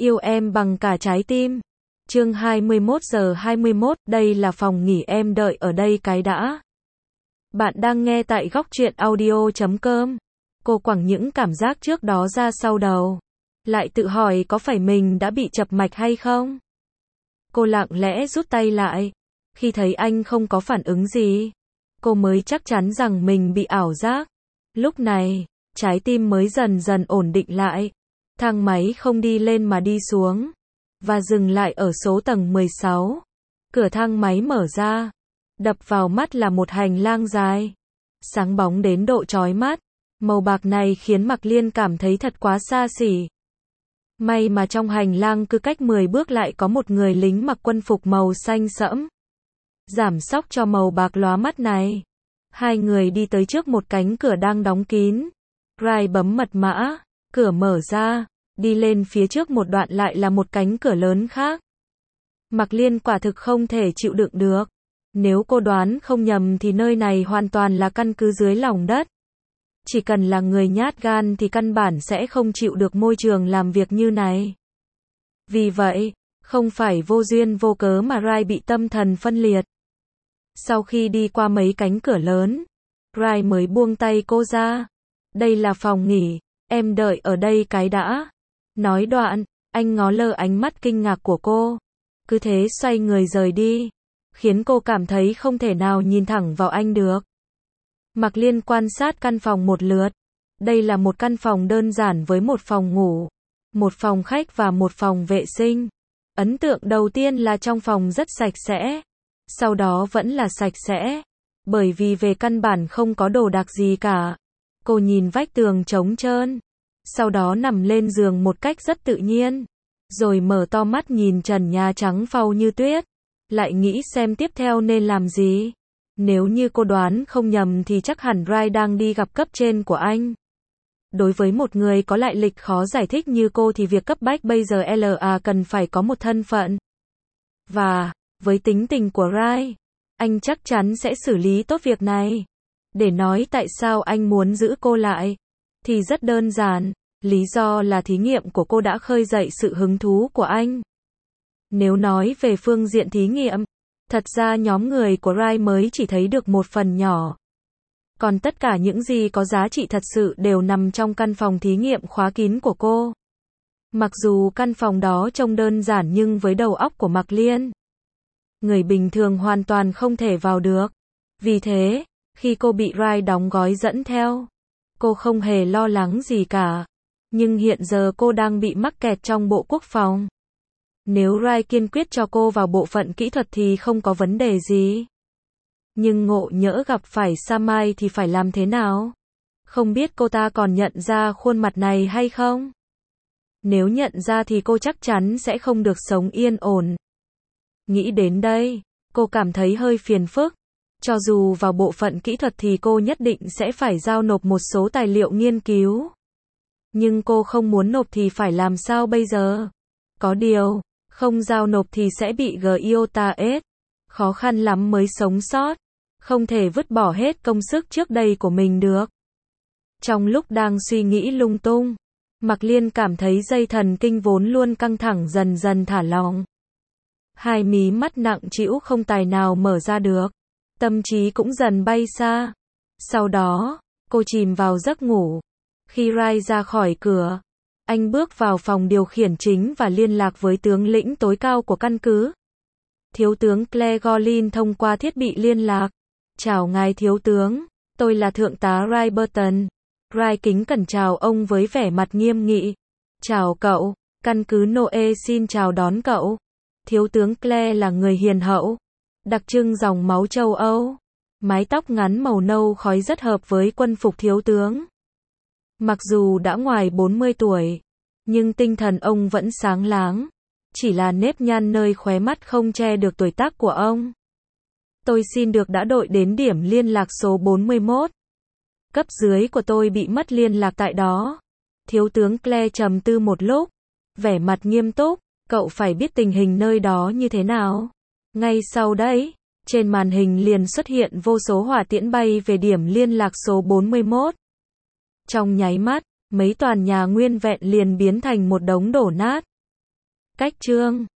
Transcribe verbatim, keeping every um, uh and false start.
Yêu em bằng cả trái tim. Chương hai mươi mốt giờ hai mươi mốt, đây là phòng nghỉ em đợi ở đây cái đã. Bạn đang nghe tại góc truyện audio chấm com. Cô quẳng những cảm giác trước đó ra sau đầu. Lại tự hỏi có phải mình đã bị chập mạch hay không? Cô lặng lẽ rút tay lại. Khi thấy anh không có phản ứng gì, cô mới chắc chắn rằng mình bị ảo giác. Lúc này, trái tim mới dần dần ổn định lại. Thang máy không đi lên mà đi xuống, và dừng lại ở số tầng mười sáu. Cửa thang máy mở ra. Đập vào mắt là một hành lang dài, sáng bóng đến độ chói mắt. Màu bạc này khiến Mạc Liên cảm thấy thật quá xa xỉ. May mà trong hành lang cứ cách mười bước lại có một người lính mặc quân phục màu xanh sẫm, giảm sóc cho màu bạc lóa mắt này. Hai người đi tới trước một cánh cửa đang đóng kín. Rai bấm mật mã, cửa mở ra. Đi lên phía trước một đoạn lại là một cánh cửa lớn khác. Mạc Liên quả thực không thể chịu đựng được. Nếu cô đoán không nhầm thì nơi này hoàn toàn là căn cứ dưới lòng đất. Chỉ cần là người nhát gan thì căn bản sẽ không chịu được môi trường làm việc như này. Vì vậy, không phải vô duyên vô cớ mà Rai bị tâm thần phân liệt. Sau khi đi qua mấy cánh cửa lớn, Rai mới buông tay cô ra. Đây là phòng nghỉ, em đợi ở đây cái đã. Nói đoạn, anh ngó lơ ánh mắt kinh ngạc của cô. Cứ thế xoay người rời đi, khiến cô cảm thấy không thể nào nhìn thẳng vào anh được. Mạc Liên quan sát căn phòng một lượt. Đây là một căn phòng đơn giản với một phòng ngủ, một phòng khách và một phòng vệ sinh. Ấn tượng đầu tiên là trong phòng rất sạch sẽ. Sau đó vẫn là sạch sẽ, bởi vì về căn bản không có đồ đạc gì cả. Cô nhìn vách tường trống trơn, sau đó nằm lên giường một cách rất tự nhiên, rồi mở to mắt nhìn trần nhà trắng phau như tuyết, lại nghĩ xem tiếp theo nên làm gì. Nếu như cô đoán không nhầm thì chắc hẳn Rai đang đi gặp cấp trên của anh. Đối với một người có lại lịch khó giải thích như cô thì việc cấp bách bây giờ là cần phải có một thân phận. Và, với tính tình của Rai, anh chắc chắn sẽ xử lý tốt việc này. Để nói tại sao anh muốn giữ cô lại, thì rất đơn giản. Lý do là thí nghiệm của cô đã khơi dậy sự hứng thú của anh. Nếu nói về phương diện thí nghiệm, thật ra nhóm người của Rai mới chỉ thấy được một phần nhỏ. Còn tất cả những gì có giá trị thật sự đều nằm trong căn phòng thí nghiệm khóa kín của cô. Mặc dù căn phòng đó trông đơn giản nhưng với đầu óc của Mạc Liên, người bình thường hoàn toàn không thể vào được. Vì thế, khi cô bị Rai đóng gói dẫn theo, cô không hề lo lắng gì cả. Nhưng hiện giờ cô đang bị mắc kẹt trong bộ quốc phòng. Nếu Rai kiên quyết cho cô vào bộ phận kỹ thuật thì không có vấn đề gì. Nhưng ngộ nhỡ gặp phải Samai thì phải làm thế nào? Không biết cô ta còn nhận ra khuôn mặt này hay không? Nếu nhận ra thì cô chắc chắn sẽ không được sống yên ổn. Nghĩ đến đây, cô cảm thấy hơi phiền phức. Cho dù vào bộ phận kỹ thuật thì cô nhất định sẽ phải giao nộp một số tài liệu nghiên cứu. Nhưng cô không muốn nộp thì phải làm sao bây giờ? Có điều, không giao nộp thì sẽ bị giê i o tê a ét. Khó khăn lắm mới sống sót. Không thể vứt bỏ hết công sức trước đây của mình được. Trong lúc đang suy nghĩ lung tung, Mạc Liên cảm thấy dây thần kinh vốn luôn căng thẳng dần dần thả lỏng. Hai mí mắt nặng trĩu không tài nào mở ra được. Tâm trí cũng dần bay xa. Sau đó, cô chìm vào giấc ngủ. Khi Rai ra khỏi cửa, anh bước vào phòng điều khiển chính và liên lạc với tướng lĩnh tối cao của căn cứ. Thiếu tướng Glegorlin thông qua thiết bị liên lạc. Chào ngài thiếu tướng, tôi là thượng tá Rai Burton. Rai kính cẩn chào ông với vẻ mặt nghiêm nghị. Chào cậu, căn cứ Noe xin chào đón cậu. Thiếu tướng Cle là người hiền hậu, đặc trưng dòng máu châu Âu. Mái tóc ngắn màu nâu khói rất hợp với quân phục thiếu tướng. Mặc dù đã ngoài bốn mươi tuổi, nhưng tinh thần ông vẫn sáng láng. Chỉ là nếp nhăn nơi khóe mắt không che được tuổi tác của ông. Tôi xin được đã đội đến điểm liên lạc số bốn mươi mốt. Cấp dưới của tôi bị mất liên lạc tại đó. Thiếu tướng Cle trầm tư một lúc, vẻ mặt nghiêm túc. Cậu phải biết tình hình nơi đó như thế nào. Ngay sau đấy, trên màn hình liền xuất hiện vô số hỏa tiễn bay về điểm liên lạc số bốn mươi mốt. Trong nháy mắt, mấy tòa nhà nguyên vẹn liền biến thành một đống đổ nát. Cách chương